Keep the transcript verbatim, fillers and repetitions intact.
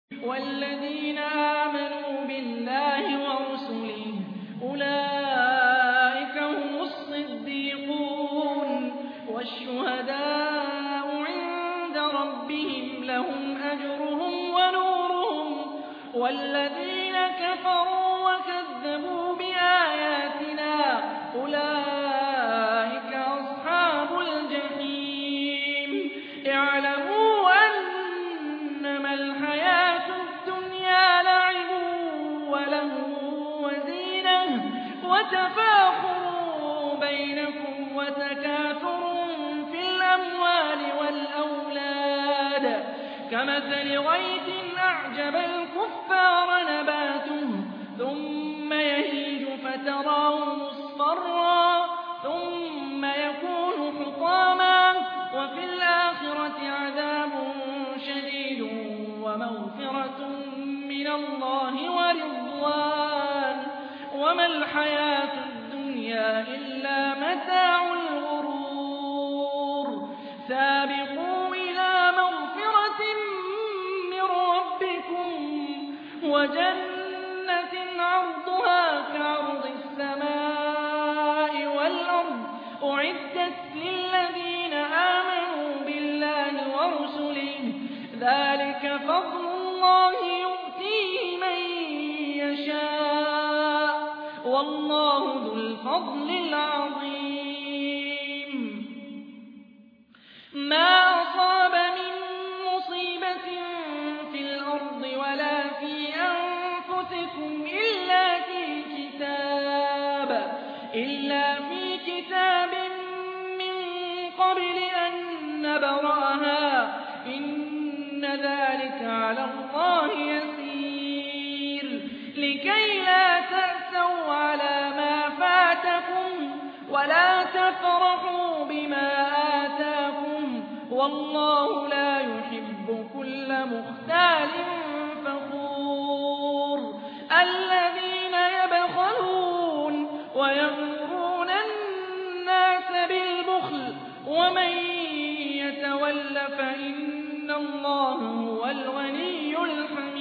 والذين آمنوا بالله ورسله أولئك هم الصديقون والشهداء عند ربهم لهم أجرهم ونورهم والذين كفروا وكذبوا بآياتنا أولئك أصحاب الجحيم اعلموا أنما الحياة الدنيا لعب ولهو وزينة وتفاخر بينكم وتكاثر في الأموال والأولاد كمثل غيث أعجب الكفار نباته ثم يهيج فتراه مصفرا ثم يكون حطاما وفي الآخرة عذاب شديد ومغفرة من الله ورضوان وما الحياة الدنيا إلا متاع الغرور سابقوا إلى مغفرة من ربكم وجنة عرضها كعرض السماء والأرض أعدت للذين آمنوا بالله ورسله ذلك فضل الله يؤتيه من يشاء والله ذو الفضل العظيم ما أصاب من مصيبة في الأرض ولا في أنفسكم إلا في كتاب إلا في كتاب من قبل أن نبرأها إن ذلك على الله يسير لكي لا تأسوا على ما فاتكم ولا تفرحوا بما آتاكم والله لا يحب كل مختال فخور الذين يبخلون ويأمرون الناس بالبخل ومن يتول فإن الله هو الغني الحميد